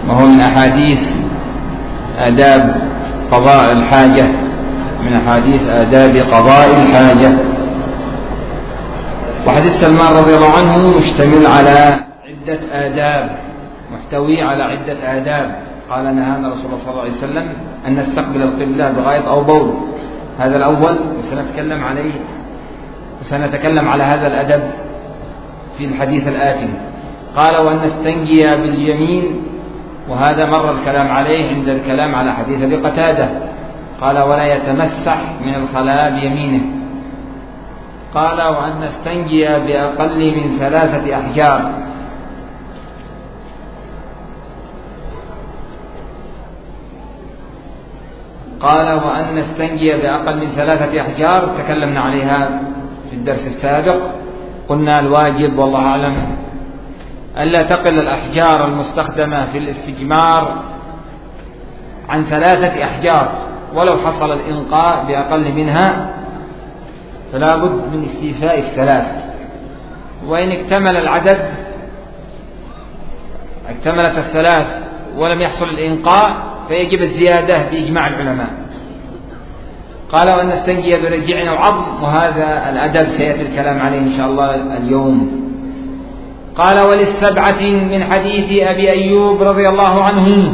وهو من أحاديث آداب قضاء الحاجة، من أحاديث آداب قضاء الحاجة. وحديث سلمان رضي الله عنه مشتمل على عدة آداب، محتوي على عدة آداب. قال نهانا رسول الله صلى الله عليه وسلم أن نستقبل القبلة بغائط أو بول، هذا الأول وسنتكلم عليه، وسنتكلم على هذا الأدب في الحديث الآتي. قال وأن نستنجي باليمين، وهذا مر الكلام عليه عند الكلام على حديث أبي قتادة. قال ولا يتمسح من الخلاء بيمينه. قال وأن نستنجي بأقل من 3 أحجار. قال وأن نستنجي بأقل من 3 أحجار تكلمنا عليها في الدرس السابق. قلنا الواجب والله أعلم ألا تقل الأحجار المستخدمة في الاستجمار عن 3 أحجار، ولو حصل الإنقاء بأقل منها فلا بد من استيفاء 3. وإن اكتمل العدد، اكتملت 3 ولم يحصل الإنقاء، فيجب الزيادة بإجماع العلماء. قال وأن نستنجي برجع أو عظم، وهذا الأدب سيأتي الكلام عليه إن شاء الله اليوم. قال وللسبعة من حديث أبي أيوب رضي الله عنه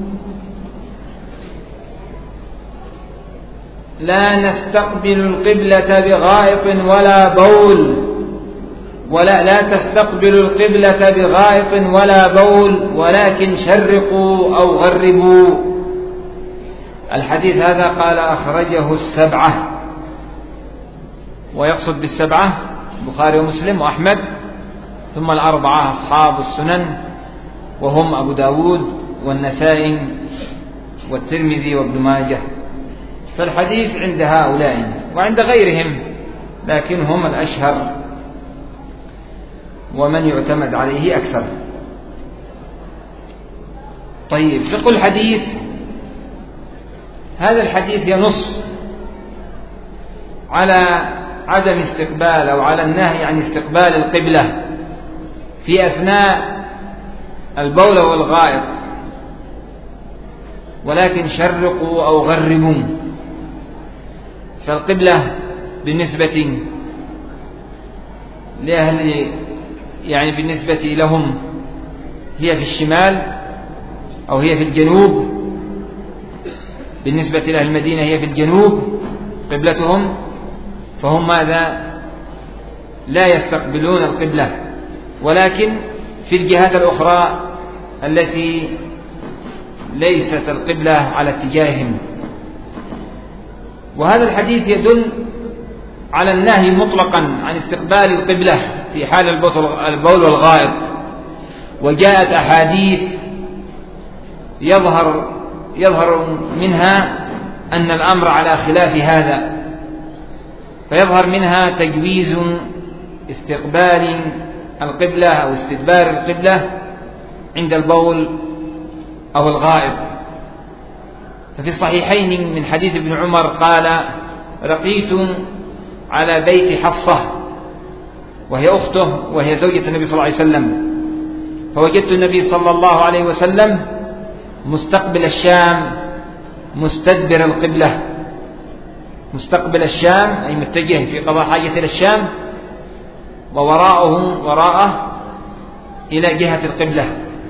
لا نستقبل القبلة بغائط ولا بول، لا تستقبلوا القبلة بغائط ولا بول، ولكن شرقوا أو غربوا. الحديث هذا قال أخرجه 7، ويقصد ب7 البخاري ومسلم وأحمد، ثم 4 أصحاب السنن، وهم أبو داود والنسائي والترمذي وابن ماجه. فالحديث عند هؤلاء وعند غيرهم، لكن هم الأشهر ومن يعتمد عليه أكثر. طيب، فقه الحديث. هذا الحديث ينص على عدم استقبال أو على النهي عن استقبال القبلة في أثناء البول والغائط، ولكن شرقوا أو غربوا. فالقبلة بالنسبة لأهل، يعني بالنسبة لهم هي في الشمال أو هي في الجنوب. بالنسبة لأهل المدينة هي في الجنوب قبلتهم، فهم ماذا؟ لا يستقبلون القبلة، ولكن في الجهات الأخرى التي ليست القبلة على اتجاههم. وهذا الحديث يدل على النهي مطلقا عن استقبال القبلة في حال البول والغائط. وجاءت أحاديث يظهر منها أن الأمر على خلاف هذا، فيظهر منها تجويز استقبال القبلة أو استدبار القبلة عند البول أو الغائط. ففي الصحيحين من حديث ابن عمر قال رقيت على بيت حفصة وهي أخته وهي زوجة النبي صلى الله عليه وسلم، فوجدت النبي صلى الله عليه وسلم مستقبل الشام مستدبر القبلة. مستقبل الشام أي متجه في قضاء حاجة إلى الشام، وراءه إلى جهة القبلة.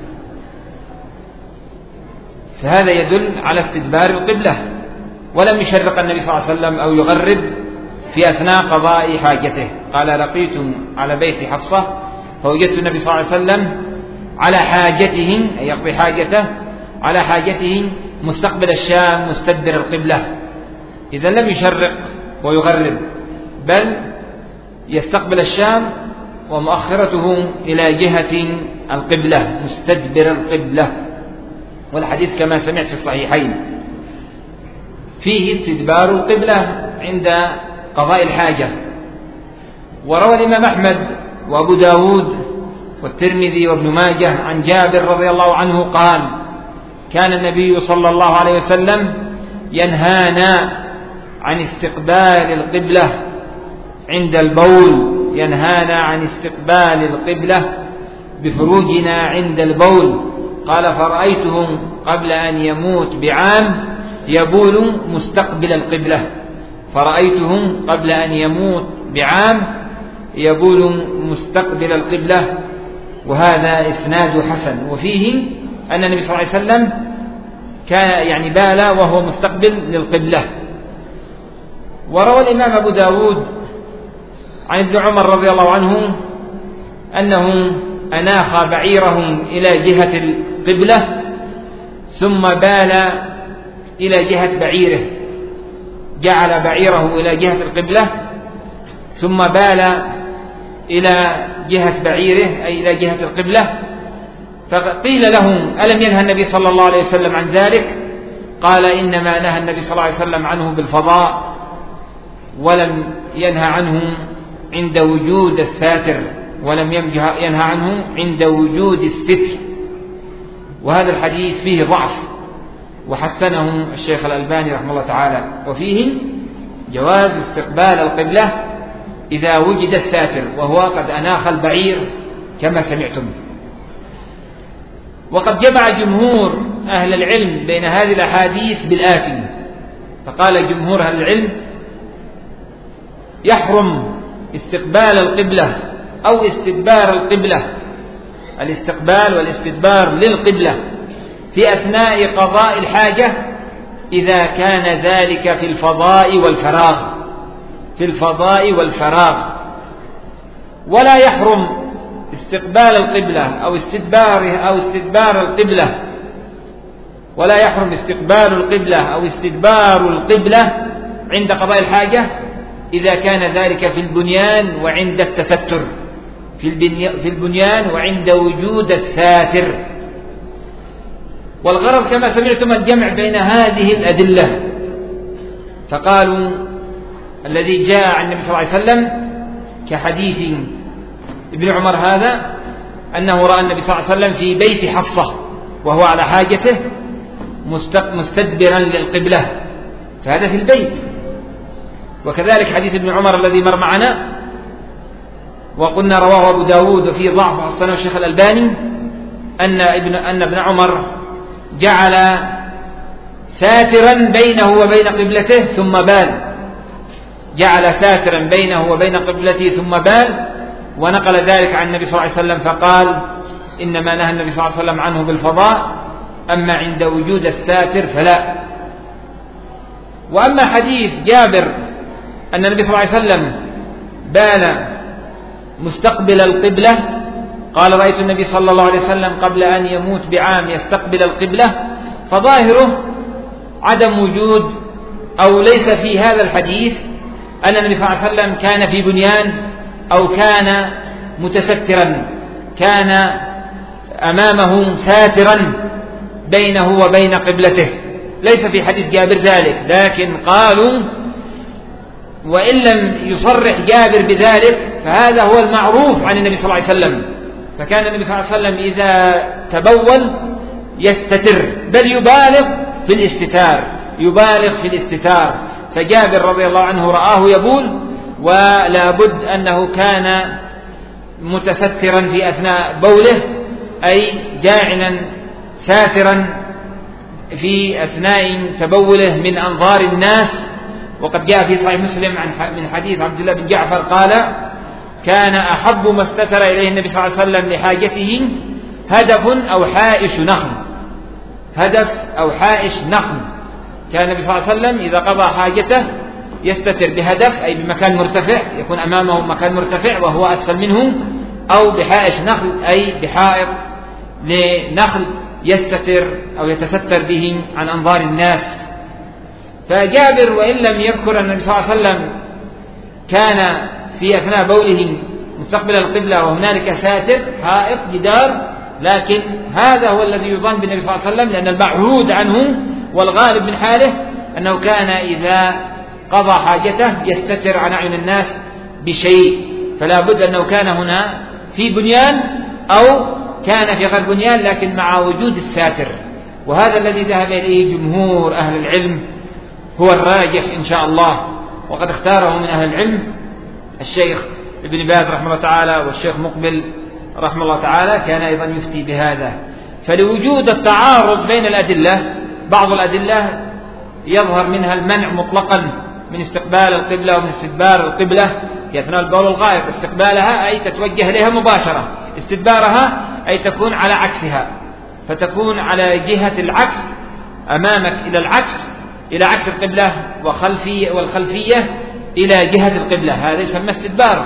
فهذا يدل على استدبار القبلة، ولم يشرق النبي صلى الله عليه وسلم أو يغرب في أثناء قضاء حاجته. قال لقيت على بيت حفصة فوجدت النبي صلى الله عليه وسلم على حاجته، أي يقضي حاجته على حاجته مستقبل الشام مستدبر القبلة. إذا لم يشرق ويغرب، بل يستقبل الشام ومؤخرته إلى جهة القبلة مستدبر القبلة. والحديث كما سمعت في الصحيحين فيه استدبار القبلة عند قضاء الحاجة. وروى الإمام أحمد وأبو داود والترمذي وابن ماجه عن جابر رضي الله عنه قال كان النبي صلى الله عليه وسلم ينهانا عن استقبال القبلة عند البول، ينهانا عن استقبال القبلة بفروجنا عند البول، قال فرأيته قبل أن يموت بعام يبول مستقبل القبلة. فرأيته قبل أن يموت بعام يبول مستقبل القبلة. وهذا إسناد حسن. وفيه أن النبي صلى الله عليه وسلم كان بال وهو مستقبل للقبلة. وروى الإمام أبو داود عن ابن عمر رضي الله عنه أنه أناخ بعيره إلى جهة القبلة ثم بال إلى جهة بعيره، جعل بعيره إلى جهة القبلة ثم بال إلى جهة بعيره أي إلى جهة القبلة. فقيل لهم ألم ينهى النبي صلى الله عليه وسلم عن ذلك؟ قال إنما نهى النبي صلى الله عليه وسلم عنه بالفضاء ولم ينهى عنه عند وجود الساتر، ولم ينهى عنه عند وجود الستر. وهذا الحديث فيه ضعف وحسنه الشيخ الألباني رحمه الله تعالى. وفيه جواز استقبال القبلة إذا وجد الساتر وهو قد أناخ البعير كما سمعتم. وقد جمع جمهور أهل العلم بين هذه الأحاديث بالآتي. فقال جمهور أهل العلم يحرم استقبال القبلة أو استدبار القبلة، الاستقبال والاستدبار للقبلة في أثناء قضاء الحاجة إذا كان ذلك في الفضاء والفراغ، في الفضاء والفراغ. ولا يحرم استقبال القبلة أو استدبار القبلة، ولا يحرم استقبال القبلة أو استدبار القبلة عند قضاء الحاجة إذا كان ذلك في البنيان وعند التستر، في البنيان وعند وجود الساتر. والغرض كما سمعتم الجمع بين هذه الأدلة. فقالوا الذي جاء عن النبي صلى الله عليه وسلم كحديث ابن عمر هذا أنه رأى النبي صلى الله عليه وسلم في بيت حفصة وهو على حاجته مستدبرا للقبلة، فهذا في البيت. وكذلك حديث ابن عمر الذي مر معنا وقلنا رواه أبو داود وفيه ضعف وحسنه الشيخ الألباني أن ابن عمر جعل ساترا بينه وبين قبلته ثم بال، جعل ساترا بينه وبين قبلته ثم بال، ونقل ذلك عن النبي صلى الله عليه وسلم فقال إنما نهى النبي صلى الله عليه وسلم عنه بالفضاء، أما عند وجود الساتر فلا. وأما حديث جابر أن النبي صلى الله عليه وسلم بال مستقبل القبلة، قال رأيت النبي صلى الله عليه وسلم قبل أن يموت بعام يستقبل القبلة، فظاهره عدم وجود أو ليس في هذا الحديث أن النبي صلى الله عليه وسلم كان في بنيان أو كان متسترا، كان أمامه ساترا بينه وبين قبلته، ليس في حديث جابر ذلك. لكن قالوا وإن لم يصرح جابر بذلك فهذا هو المعروف عن النبي صلى الله عليه وسلم. فكان النبي صلى الله عليه وسلم إذا تبول يستتر، بل يبالغ في الاستتار، يبالغ في الاستتار. فجابر رضي الله عنه رآه يبول ولا بد أنه كان متسترا في أثناء بوله، أي جاعلا ساترا في أثناء تبوله من أنظار الناس. وقد جاء في صحيح مسلم من حديث عبد الله بن جعفر قال كان أحب ما استتر إليه النبي صلى الله عليه وسلم لحاجته هدف أو حائش نخل، هدف أو حائش نخل. كان النبي صلى الله عليه وسلم إذا قضى حاجته يستتر بهدف أي بمكان مرتفع، يكون أمامه مكان مرتفع وهو أسفل منه، أو بحائش نخل أي بحائط لنخل يستتر أو يتستر به عن أنظار الناس. فجابر وإن لم يذكر أن النبي صلى الله عليه وسلم كان في أثناء بوله مستقبل القبلة وهنالك ساتر حائط جدار، لكن هذا هو الذي يظن بالنبي صلى الله عليه وسلم، لأن المعهود عنه والغالب من حاله أنه كان إذا قضى حاجته يستتر عن أعين الناس بشيء. فلا بد أنه كان هنا في بنيان أو كان في غير بنيان لكن مع وجود الساتر. وهذا الذي ذهب إليه جمهور أهل العلم هو الراجح إن شاء الله، وقد اختاره من أهل العلم الشيخ ابن باز رحمه الله تعالى والشيخ مقبل رحمه الله تعالى كان أيضا يفتي بهذا. فلوجود التعارض بين الأدلة، بعض الأدلة يظهر منها المنع مطلقا من استقبال القبلة ومن استدبار القبلة في أثناء البول والغائط. استقبالها أي تتوجه إليها مباشرة، استدبارها أي تكون على عكسها، فتكون على جهة العكس، أمامك إلى العكس، إلى عكس القبلة، والخلفية إلى جهة القبلة، هذا يسمى استدبار.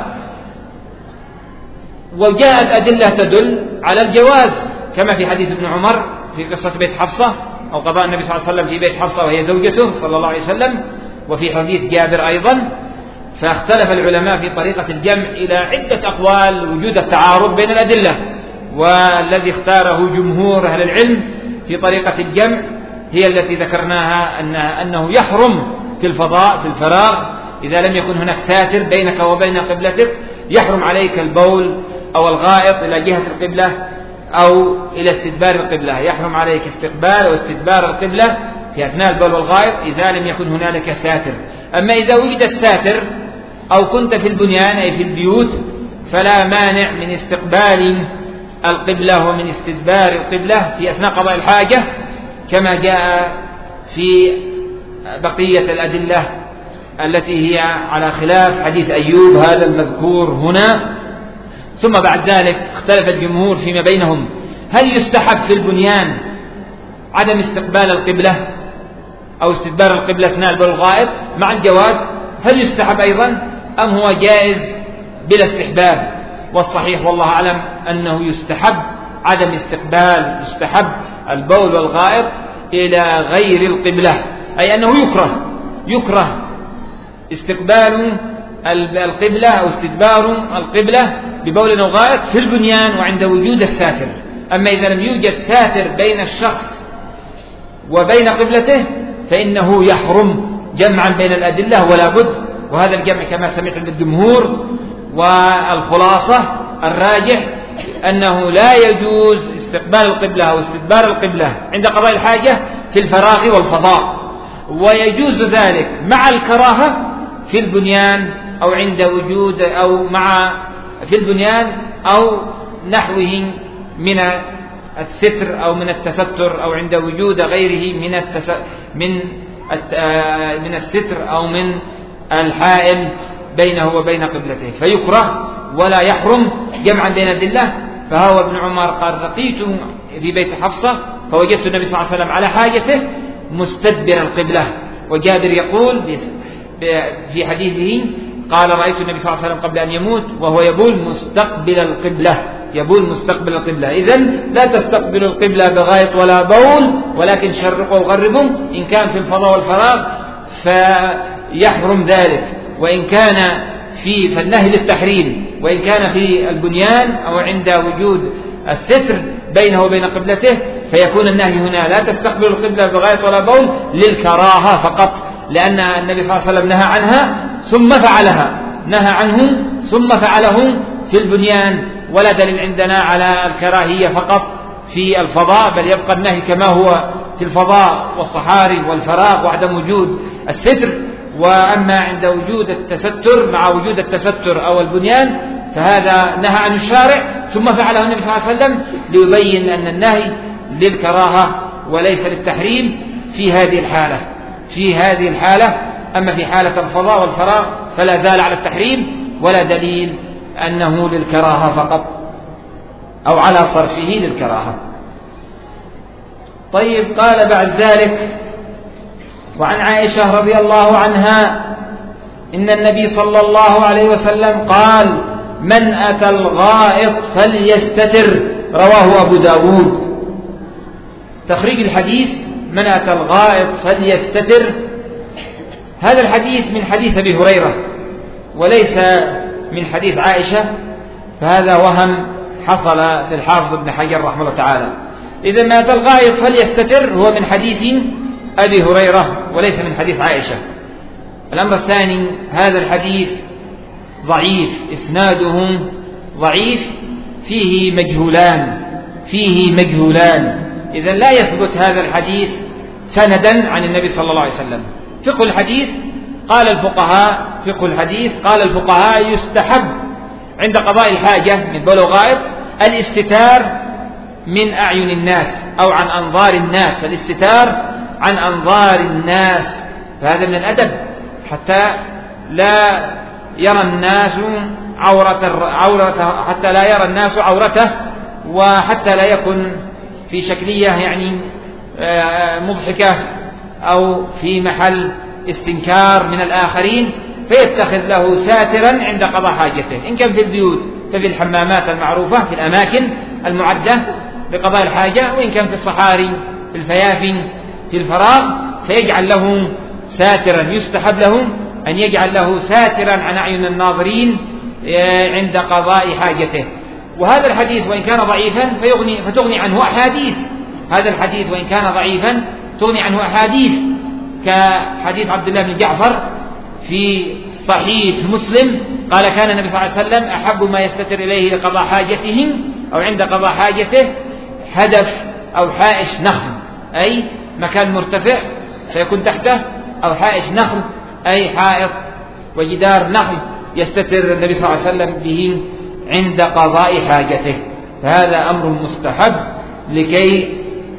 وجاءت أدلة تدل على الجواز، كما في حديث ابن عمر في قصة بيت حفصة، أو قضاء النبي صلى الله عليه وسلم في بيت حفصة وهي زوجته صلى الله عليه وسلم، وفي حديث جابر أيضا. فاختلف العلماء في طريقة الجمع إلى عدة أقوال، وجود التعارض بين الأدلة، والذي اختاره جمهور أهل العلم في طريقة الجمع هي التي ذكرناها، أنه يحرم في الفضاء، في الفراغ، إذا لم يكن هناك ساتر بينك وبين قبلتك، يحرم عليك البول أو الغائط إلى جهة القبلة أو إلى استدبار القبلة، يحرم عليك استقبال واستدبار القبلة في أثناء البول والغائط إذا لم يكن هنالك ساتر. أما إذا وجدت ساتر أو كنت في البنيان أي في البيوت فلا مانع من استقبال القبلة ومن استدبار القبلة في أثناء قضاء الحاجة، كما جاء في بقية الأدلة التي هي على خلاف حديث أيوب هذا المذكور هنا. ثم بعد ذلك اختلف الجمهور فيما بينهم، هل يستحب في البنيان عدم استقبال القبلة أو استدبار القبلة أثناء البول والغائط مع الجواز؟ هل يستحب أيضا أم هو جائز بلا استحباب؟ والصحيح والله أعلم أنه يستحب عدم استقبال، يستحب البول والغائط إلى غير القبلة، أي أنه يكره استقبال القبلة أو استدبار القبلة ببول أو غائط في البنيان وعند وجود الساتر. أما إذا لم يوجد ساتر بين الشخص وبين قبلته فإنه يحرم جمعا بين الأدلة ولا بد، وهذا الجمع كما سمعت من الجمهور. والخلاصة الراجح أنه لا يجوز استقبال القبلة أو استدبار القبلة عند قضاء الحاجة في الفراغ والفضاء، ويجوز ذلك مع الكراهة في البنيان أو عند وجود أو مع في البنيان أو نحوه من الستر أو من التستر أو عند وجود غيره من الستر أو من الحائل بينه وبين قبلته، فيكره ولا يحرم جمعا بين الأدلة. فهو ابن عمر قال رقيت في بيت حفصة فوجدت النبي صلى الله عليه وسلم على حاجته مستدبر القبلة. وجابر يقول في حديثه قال رأيت النبي صلى الله عليه وسلم قبل أن يموت وهو يبول مستقبل القبلة، يبول مستقبل القبلة. إذن لا تستقبلوا القبلة بغائط ولا بول، ولكن شرقوا وغربوا، إن كان في الفضاء والفراغ فيحرم ذلك، وإن كان فالنهي للتحريم، وإن كان في البنيان أو عند وجود الستر بينه وبين قبلته فيكون النهي هنا لا تستقبل القبلة بغائط ولا بول للكراهة فقط، لأن النبي صلى الله عليه وسلم نهى عنها ثم فعلها، نهى عنه ثم فعله في البنيان، ولا دليل عندنا على الكراهية فقط في الفضاء، بل يبقى النهي كما هو في الفضاء والصحاري والفراغ وعدم وجود الستر. وأما عند وجود التستر مع وجود التستر أو البنيان فهذا نهى عن الشارع ثم فعله النبي صلى الله عليه وسلم ليبين أن النهي للكراهة وليس للتحريم في هذه الحالة. أما في حالة الفضاء والفراغ فلا زال على التحريم ولا دليل أنه للكراهة فقط أو على صرفه للكراهة. طيب، قال بعد ذلك وعن عائشة رضي الله عنها إن النبي صلى الله عليه وسلم قال من أتى الغائط فليستتر، رواه أبو داود. تخريج الحديث من أتى الغائط فليستتر، هذا الحديث من حديث أبي هريرة وليس من حديث عائشة، فهذا وهم حصل للحافظ ابن حجر رحمه الله تعالى. إذا ما أتى الغائط فليستتر هو من حديث أبي هريرة وليس من حديث عائشة. الأمر الثاني، هذا الحديث ضعيف، إسناده ضعيف، فيه مجهولان، إذا لا يثبت هذا الحديث سندا عن النبي صلى الله عليه وسلم. فقه الحديث قال الفقهاء يستحب عند قضاء الحاجة من بول وغائط الاستتار من أعين الناس أو عن أنظار الناس، الاستتار عن أنظار الناس، فهذا من الأدب حتى لا يرى الناس عورته، حتى لا يرى الناس عورته، وحتى لا يكن في شكلية يعني مضحكة أو في محل استنكار من الآخرين، فيتخذ له ساترا عند قضاء حاجته، إن كان في البيوت ففي الحمامات المعروفة في الأماكن المعدة لقضاء الحاجة، وإن كان في الصحاري في الفيافي في الفراغ فيجعل له ساترا. يستحب له أن يجعل له ساترا عن أعين الناظرين عند قضاء حاجته. وهذا الحديث وإن كان ضعيفا فتغني عنه أحاديث، هذا الحديث وإن كان ضعيفا تغني عنه أحاديث، كحديث عبد الله بن جعفر في صحيح مسلم قال كان النبي صلى الله عليه وسلم أحب ما يستتر إليه لقضاء حاجتهم أو عند قضاء حاجته هدف أو حائش نخل، أي مكان مرتفع سيكون تحته، أو حائش نخل أي حائط وجدار نخل يستتر النبي صلى الله عليه وسلم به عند قضاء حاجته. فهذا أمر مستحب لكي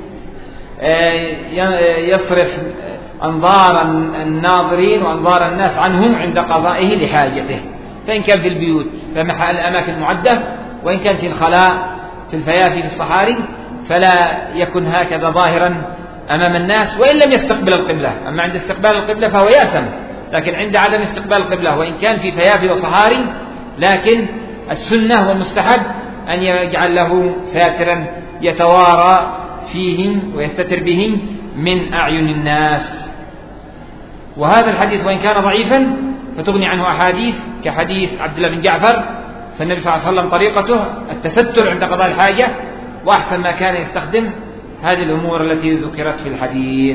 يصرف أنظار الناظرين وأنظار الناس عنهم عند قضائه لحاجته، فإن كان في البيوت فمحل الأماكن المعدة، وإن كان في الخلاء في الفيافي في الصحاري فلا يكن هكذا ظاهرا أمام الناس، وإن لم يستقبل القبلة. أما عند استقبال القبلة فهو يأثم، لكن عند عدم استقبال القبلة وإن كان في فيافي وصحاري، لكن السنة والمستحب أن يجعل له ساترا يتوارى فيهم ويستتر بهم من أعين الناس. وهذا الحديث وإن كان ضعيفا فتغني عنه أحاديث كحديث عبد الله بن جعفر، فالنبي صلى الله عليه وسلم طريقته التستر عند قضاء الحاجة، وأحسن ما كان يستخدم هذه الأمور التي ذكرت في الحديث.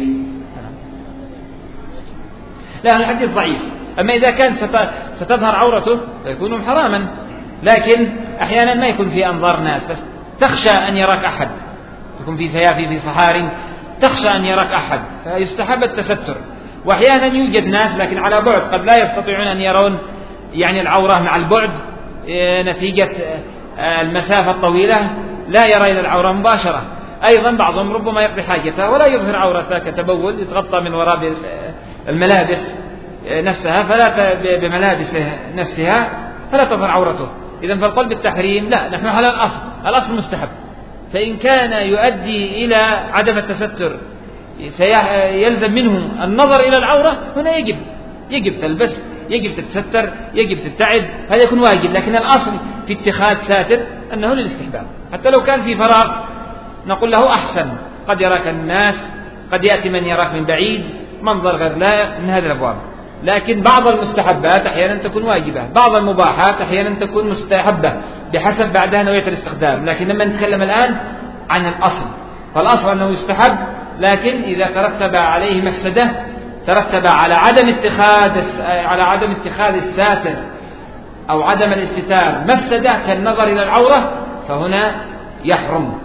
لا، الحديث ضعيف. أما إذا كان ستظهر عورته فيكون حراما، لكن أحيانا ما يكون في أنظار ناس، بس تخشى أن يراك أحد، تكون في فيافي في صحاري تخشى أن يراك أحد، فيستحب التستر. وأحيانا يوجد ناس لكن على بعد قد لا يستطيعون أن يرون يعني العورة مع البعد نتيجة المسافة الطويلة، لا يرى إلى العورة مباشرة. أيضا بعضهم ربما يقضي حاجته ولا يظهر عورته كتبول، يتغطى من وراء الملابس نفسها بملابس نفسها فلا تظهر عورته. إذن فالقول بالتحريم لا، نحن على الأصل مستحب. فإن كان يؤدي إلى عدم التستر يلزم منه النظر إلى العورة، هنا يجب تلبس، يجب تتستر، يجب تبتعد، هذا يكون واجب. لكن الأصل في اتخاذ ساتر أنه للاستحباب، حتى لو كان في فراغ نقول له أحسن، قد يراك الناس، قد يأتي من يراك من بعيد، منظر غير لائق من هذه الأبواب. لكن بعض المستحبات أحيانا تكون واجبة، بعض المباحات أحيانا تكون مستحبة بحسب بعدها نوعية الاستخدام. لكن لما نتكلم الآن عن الأصل، فالأصل أنه يستحب، لكن إذا ترتب عليه مفسدة، ترتب على عدم اتخاذ الساتر أو عدم الاستتار مفسدة كالنظر إلى العورة، فهنا يحرم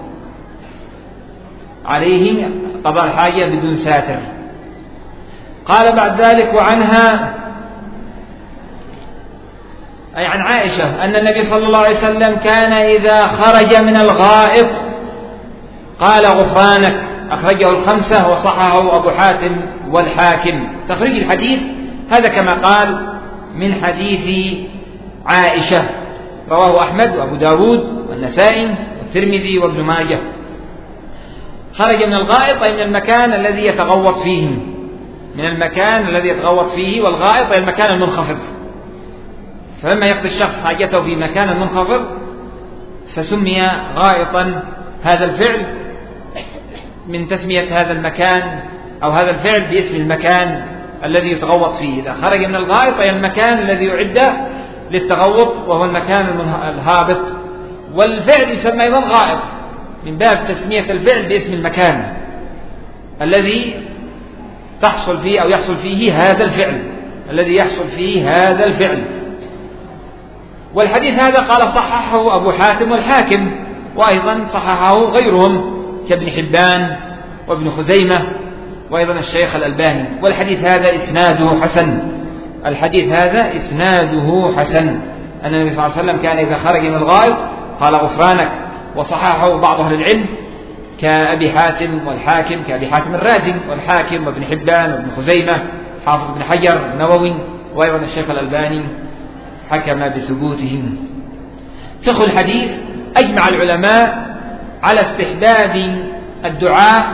عليه قضاء الحاجة بدون ساتر. قال بعد ذلك وعنها أي عن عائشة أن النبي صلى الله عليه وسلم كان إذا خرج من الغائط قال غفرانك، أخرجه الخمسة وصححه أبو حاتم والحاكم. تخريج الحديث هذا كما قال من حديث عائشة، رواه أحمد وأبو داود والنسائي والترمذي وابن ماجه. خرج من الغائط أي من المكان الذي يتغوط فيه، من المكان الذي يتغوط فيه، والغائط أي المكان المنخفض. فلما يقضي الشخص حاجته في مكان منخفض فسمي غائطا هذا الفعل من تسمية هذا المكان أو هذا الفعل باسم المكان الذي يتغوط فيه. إذا خرج من الغائط أي المكان الذي يعد للتغوط وهو المكان الهابط. والفعل يسمى أيضا غائط من باب تسمية الفعل باسم المكان الذي تحصل فيه أو يحصل فيه هذا الفعل، الذي يحصل فيه هذا الفعل. والحديث هذا قال صححه أبو حاتم والحاكم، وأيضا صححه غيرهم كابن حبان وابن خزيمة وأيضا الشيخ الألباني. والحديث هذا إسناده حسن، الحديث هذا إسناده حسن، أن النبي صلى الله عليه وسلم كان إذا خرج من الغائط قال غفرانك. وصححه بعض أهل العلم كأبي حاتم والحاكم، كأبي حاتم الرازي والحاكم وابن حبان وابن خزيمة حافظ ابن حجر النووي، وأيضا الشيخ الألباني حكم بثبوتهم. فقه الحديث: أجمع العلماء على استحباب الدعاء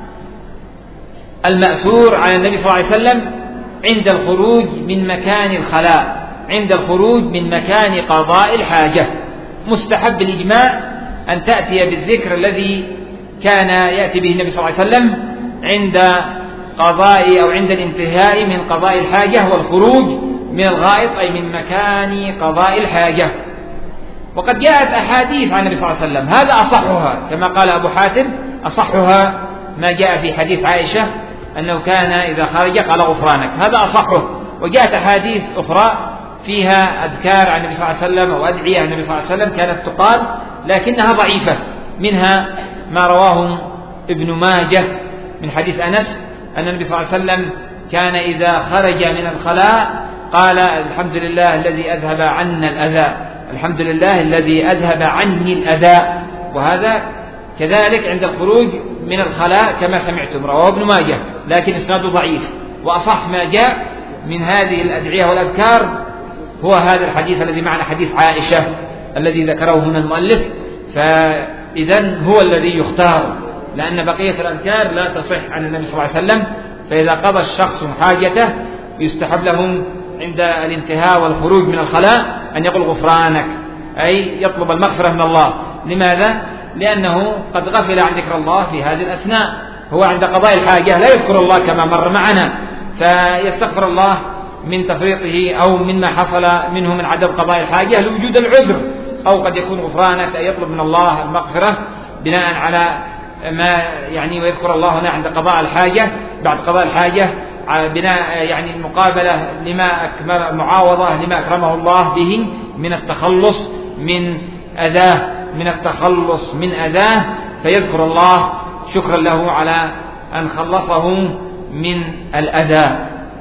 المأثور على النبي صلى الله عليه وسلم عند الخروج من مكان الخلاء، عند الخروج من مكان قضاء الحاجة. مستحب الإجماع أن تأتي بالذكر الذي كان يأتي به النبي صلى الله عليه وسلم عند قضاء أو عند الانتهاء من قضاء الحاجة والخروج من الغائط، أي من مكان قضاء الحاجة. وقد جاءت أحاديث عن النبي صلى الله عليه وسلم، هذا أصحها كما قال أبو حاتم، أصحها ما جاء في حديث عائشة أنه كان إذا خرج قال غفرانك، هذا أصحه. وجاءت أحاديث أخرى فيها أذكار عن النبي صلى الله عليه وسلم أو أدعية عن النبي صلى الله عليه وسلم كانت تقال لكنها ضعيفة، منها ما رواه ابن ماجه من حديث أنس أن النبي صلى الله عليه وسلم كان إذا خرج من الخلاء قال: الحمد لله الذي أذهب عنا الأذى، الحمد لله الذي أذهب عني الأذى. وهذا كذلك عند الخروج من الخلاء كما سمعتم، رواه ابن ماجه، لكن إسناده ضعيف. وأصح ما جاء من هذه الأدعية والأذكار هو هذا الحديث الذي معنا، حديث عائشة الذي ذكره هنا المؤلف. فإذن هو الذي يختار، لأن بقية الأذكار لا تصح عن النبي صلى الله عليه وسلم. فإذا قضى الشخص حاجته يستحب له عند الانتهاء والخروج من الخلاء أن يقول غفرانك، أي يطلب المغفرة من الله. لماذا؟ لأنه قد غفل عن ذكر الله في هذه الأثناء، هو عند قضاء الحاجة لا يذكر الله كما مر معنا، فيستغفر الله من تفريطه أو مما حصل منه من عدم قضاء الحاجة لوجود العذر، أو قد يكون غفرانك أي يطلب من الله المغفرة بناء على ما يعني، ويذكر الله هنا عند قضاء الحاجة بعد قضاء الحاجة بناء يعني المقابلة لما أكمل، معاوضة لما أكرمه الله به من التخلص من أذاه، من التخلص من أذاه، فيذكر الله شكرا له على أن خلصه من الأذى.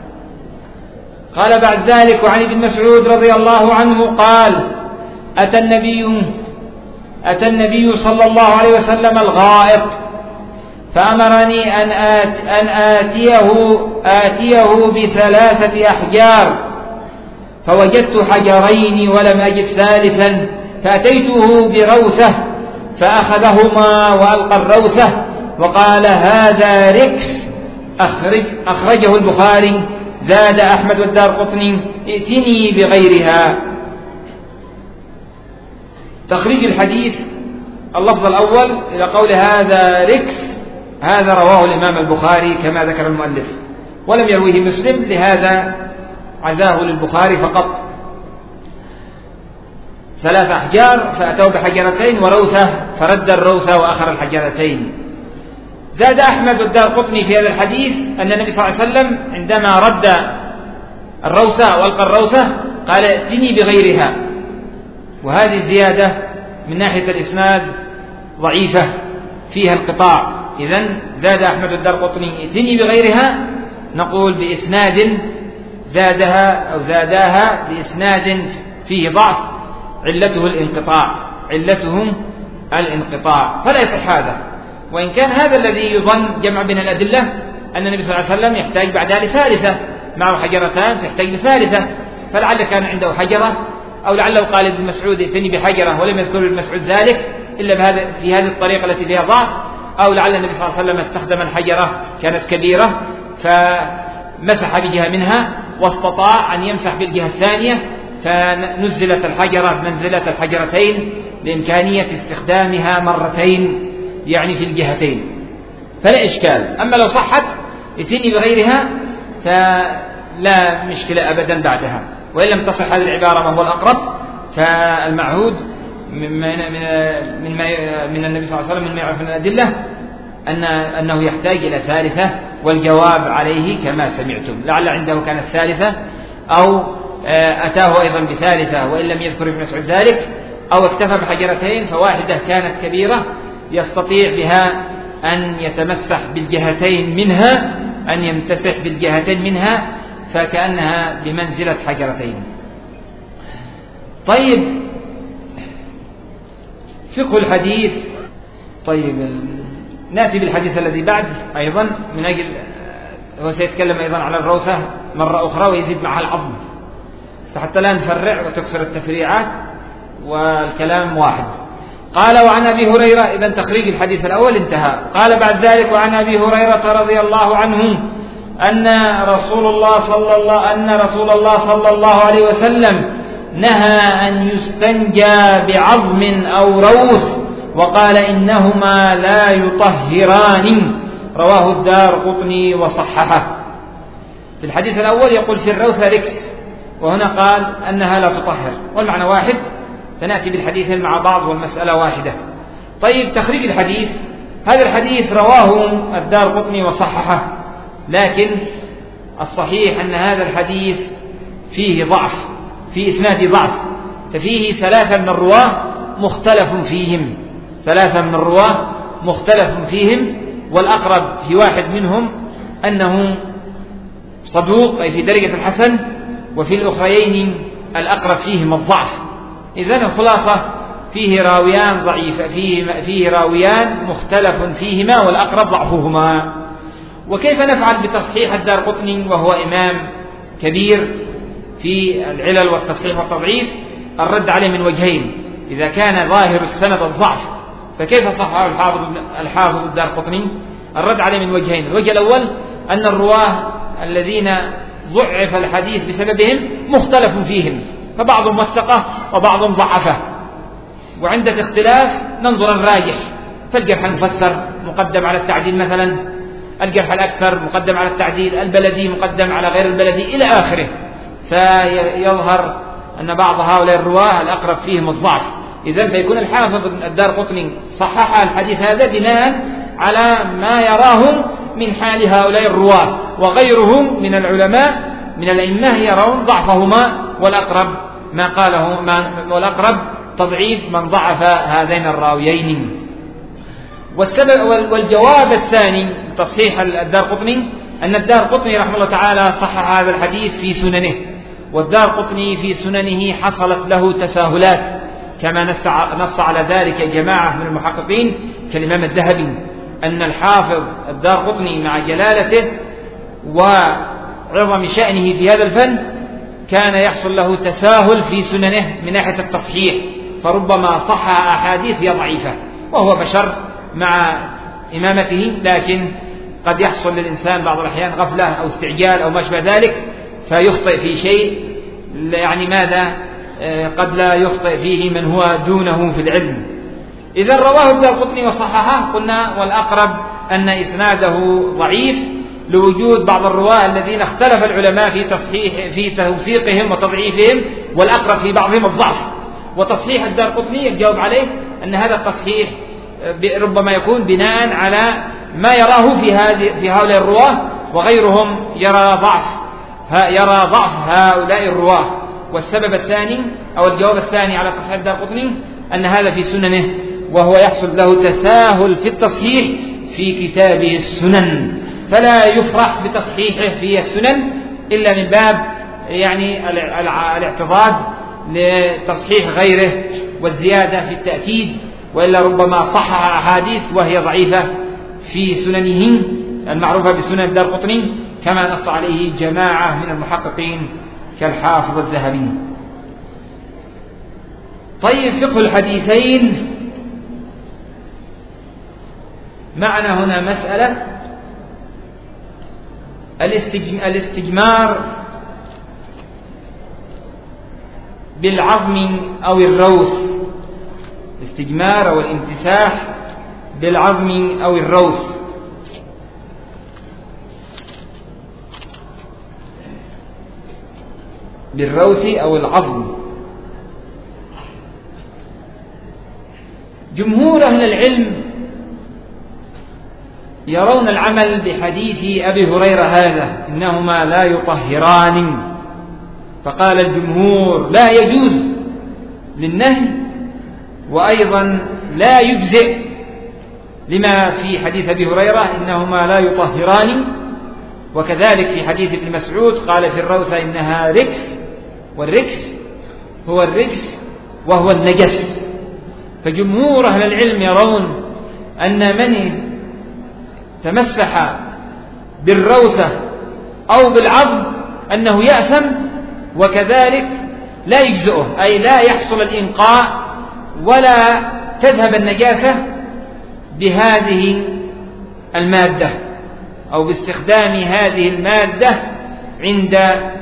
قال بعد ذلك: وعن ابن مسعود رضي الله عنه قال: أتى النبي صلى الله عليه وسلم الغائط فأمرني أن آتيه ب3 أحجار، فوجدت حجرين ولم أجد ثالثا، فأتيته بروثة فأخذهما وألقى الروثة وقال: هذا ركس، أخرجه البخاري. زاد أحمد والدارقطني: ائتني بغيرها. تخريج الحديث: اللفظ الأول إلى قول هذا ركس، هذا رواه الإمام البخاري كما ذكر المؤلف، ولم يرويه مسلم، لهذا عزاه للبخاري فقط. 3 أحجار فأتوا بحجرتين وروثة فرد الروثة وأخر الحجرتين. زاد أحمد والدارقطني في هذا الحديث أن النبي صلى الله عليه وسلم عندما رد الروثة وألقى الروثة قال: ائتني بغيرها. وهذه الزيادة من ناحية الإسناد ضعيفة فيها انقطاع. إذن زاد أحمد والدارقطني: ائتني بغيرها، نقول بإسناد زادها أو زاداها بإسناد فيه ضعف، علته الانقطاع، فلا يصح هذا. وإن كان هذا الذي يظن جمع بين الأدلة أن النبي صلى الله عليه وسلم يحتاج بعدها ل3، معه حجرتان فيحتاج ل3، فلعل كان عنده حجرة، أو لعله قال ابن مسعود: ائتني بحجرة، ولم يذكر ابن مسعود ذلك إلا في هذه الطريقة التي فيها ضعف، أو لعل النبي صلى الله عليه وسلم استخدم الحجرة كانت كبيرة فمسح بجهة منها واستطاع أن يمسح بالجهة الثانية، فنزلت الحجرة منزلة الحجرتين لإمكانية استخدامها مرتين يعني في الجهتين، فلا إشكال. أما لو صحت ائتني بغيرها فلا مشكلة أبدا بعدها. وإن لم تصح هذه العبارة ما هو الأقرب، فالمعهود من النبي صلى الله عليه وسلم من يعرف من الأدلة أنه يحتاج إلى 3، والجواب عليه كما سمعتم، لعل عنده كانت 3 أو أتاه أيضا ب3 وإن لم يذكر ابن مسعود ذلك، أو اكتفى بحجرتين فواحدة كانت كبيرة يستطيع بها أن يتمسح بالجهتين منها، أن يمتسح بالجهتين منها، فكأنها بمنزلة حجرتين. طيب، فقه الحديث. طيب، نأتي بالحديث الذي بعد أيضا من أجل هو سيتكلم أيضا على الروثة مرة أخرى ويزيد معها العظم، فحتى لا نفرع وتكسر التفريعات والكلام واحد. قال وعن أبي هريرة، إذا تخريج الحديث الأول انتهى. قال بعد ذلك وعن أبي هريرة رضي الله عنه أن رسول الله صلى الله عليه وسلم نهى أن يستنجى بعظم أو روث وقال إنهما لا يطهران، رواه الدارقطني وصححه. في الحديث الأول يقول في الروثة ركس، وهنا قال أنها لا تطهر، والمعنى واحد، فنأتي بالحديثين مع بعض والمسألة واحدة. طيب تخريج الحديث، هذا الحديث رواه الدارقطني وصححه، لكن الصحيح أن هذا الحديث فيه ضعف، في إسناد ضعف، ففيه ثلاثة من الرواة مختلف فيهم، والأقرب في واحد منهم أنه صدوق أي في درجة الحسن، وفي الأخريين الأقرب فيهم الضعف. إذن الخلاصة فيه راويان ضعيف، فيه راويان مختلف فيهما والأقرب ضعفهما. وكيف نفعل بتصحيح الدارقطني وهو إمام كبير في العلل والتصحيح والتضعيف؟ الرد عليه من وجهين، إذا كان ظاهر السند الضعف فكيف صححه الحافظ الدارقطني؟ الرد عليه من وجهين. الوجه الأول أن الرواه الذين ضعف الحديث بسببهم مختلف فيهم، فبعضهم وثقه وبعضهم ضعفه، وعند الاختلاف ننظر الراجح، فالجرح المفسر مقدم على التعديل مثلا، الجرح الأكثر مقدم على التعديل، البلدي مقدم على غير البلدي إلى آخره، فيظهر أن بعض هؤلاء الرواه الأقرب فيهم الضعف. إذن فيكون الحافظ الدارقطني صحح الحديث هذا بناء على ما يراه من حال هؤلاء الرواه، وغيرهم من العلماء من الأئمة يرون ضعفهما، والأقرب تضعيف من ضعف هذين الراويين. والجواب الثاني تصحيح الدارقطني أن الدارقطني رحمه الله تعالى صحح هذا الحديث في سننه، والدارقطني في سننه حصلت له تساهلات كما نص على ذلك جماعة من المحققين كالإمام الذهبي، أن الحافظ الدارقطني مع جلالته وعظم شأنه في هذا الفن كان يحصل له تساهل في سننه من ناحية التصحيح، فربما صحح أحاديث ضعيفة، وهو بشر مع إمامته، لكن قد يحصل للإنسان بعض الأحيان غفلة أو استعجال أو ما شابه ذلك فيخطئ في شيء يعني ماذا قد لا يخطئ فيه من هو دونه في العلم. إذا رواه الدارقطني وصححه قلنا، والأقرب أن إسناده ضعيف لوجود بعض الرواة الذين اختلف العلماء في توثيقهم وتضعيفهم، والأقرب في بعضهم الضعف. وتصحيح الدارقطني الجواب عليه أن هذا التصحيح ربما يكون بناء على ما يراه في هؤلاء الرواة، وغيرهم يرى ضعف هؤلاء الرواة. والسبب الثاني أو الجواب الثاني على تصحيح الدارقطني أن هذا في سننه، وهو يحصل له تساهل في التصحيح في كتابه السنن، فلا يفرح بتصحيحه في السنن إلا من باب يعني الاعتضاد لتصحيح غيره والزيادة في التأكيد، وإلا ربما صحح أحاديث وهي ضعيفة في سننه المعروفة بسنن الدارقطني كما نص عليه جماعة من المحققين كالحافظ الذهبي. طيب فقه الحديثين، معنا هنا مسألة الاستجمار بالعظم أو الروث، الاستجمار أو الامتساح بالعظم أو الروث. بالروث أو العظم. جمهور أهل العلم يرون العمل بحديث أبي هريرة هذا إنهما لا يطهران، فقال الجمهور لا يجوز للنهي، وأيضا لا يجزئ لما في حديث أبي هريرة إنهما لا يطهران. وكذلك في حديث ابن مسعود قال في الروثة إنها ركس، والركس هو الرجس وهو النجس. فجمهور أهل العلم يرون أن من تمسح بالروثة أو بالعظم أنه يأثم، وكذلك لا يجزئه، أي لا يحصل الإنقاء ولا تذهب النجاسة بهذه المادة أو باستخدام هذه المادة عند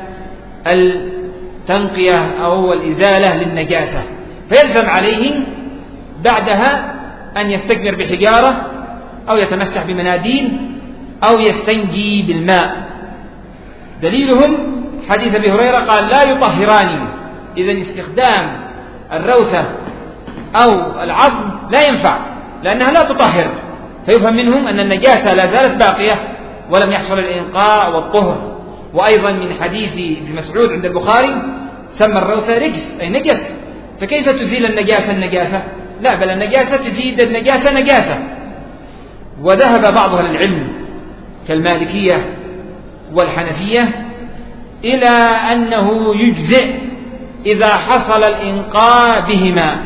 التنقية أو الإزالة للنجاسة، فيلزم عليه بعدها أن يستجمر بحجارة أو يتمسح بمناديل أو يستنجي بالماء. دليلهم حديث أبي هريرة قال لا يطهران، إذن استخدام الروثة أو العظم لا ينفع لأنها لا تطهر، فيفهم منهم أن النجاسة لا زالت باقية ولم يحصل الإنقاء والطهر. وأيضا من حديث ابن مسعود عند البخاري سمى الروثة رجس أي نجس، فكيف تزيل النجاسة؟ لا، بل النجاسة تزيد النجاسة نجاسة. وذهب بعض أهل العلم كالمالكية والحنفية إلى أنه يجزئ إذا حصل الإنقاء بهما،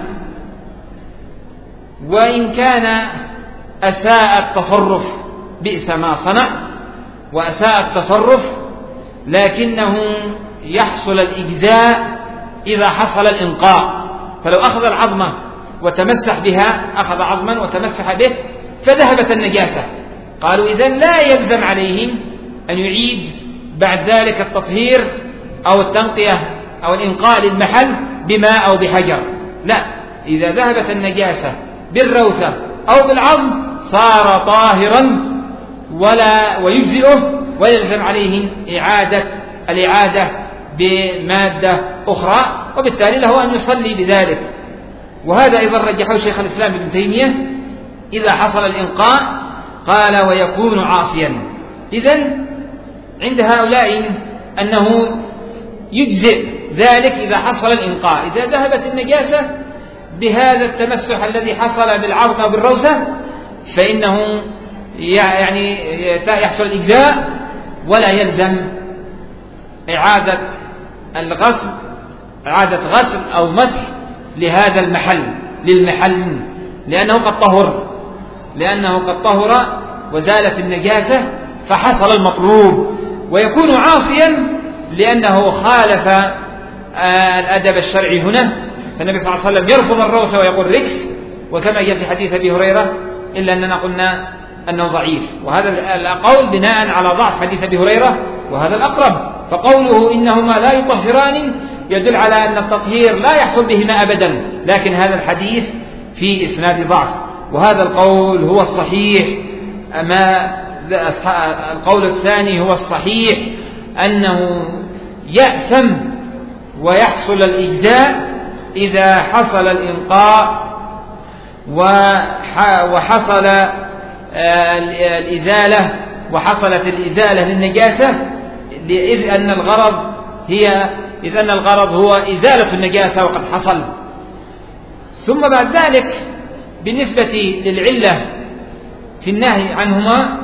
وإن كان أساء التصرف بئس ما صنع وأساء التصرف، لكنه يحصل الإجزاء إذا حصل الإنقاء. فلو أخذ العظمة وتمسح بها، أخذ عظما وتمسح به فذهبت النجاسة، قالوا إذن لا يلزم عليهم أن يعيد بعد ذلك التطهير أو التنقية أو الإنقاء للمحل بماء أو بحجر، لا، إذا ذهبت النجاسة بالروثة أو بالعظم صار طاهرا ويجزئه، ويلزم عليه الإعادة بمادة أخرى، وبالتالي له أن يصلي بذلك. وهذا أيضا رجحه شيخ الإسلام ابن تيمية إذا حصل الإنقاء، قال ويكون عاصيا. إذن عند هؤلاء أنه يجزئ ذلك إذا حصل الإنقاء، إذا ذهبت النجاسة بهذا التمسح الذي حصل بالعظم أو بالروثة فإنه يعني يحصل الإجزاء ولا يلزم إعادة غسل أو مسح لهذا للمحل لأنه قد طهر وزالت النجاسة فحصل المطلوب. ويكون عاصيا لأنه خالف الأدب الشرعي هنا، فالنبي صلى الله عليه وسلم يرفض الروثة ويقول رجس، وكما جاء في حديث أبي هريرة، إلا أننا قلنا أنه ضعيف، وهذا القول بناء على ضعف حديث أبي هريرة، وهذا الأقرب. فقوله إنهما لا يطهران يدل على أن التطهير لا يحصل بهما أبدا، لكن هذا الحديث في إسناد ضعف، وهذا القول هو الصحيح. القول الثاني هو الصحيح، أنه يأثم ويحصل الإجزاء إذا حصل الإنقاء وحصل الإزالة وحصلت الإزالة للنجاسة، إذ أن الغرض هو إزالة النجاسة وقد حصل. ثم بعد ذلك بالنسبة للعلة في النهي عنهما،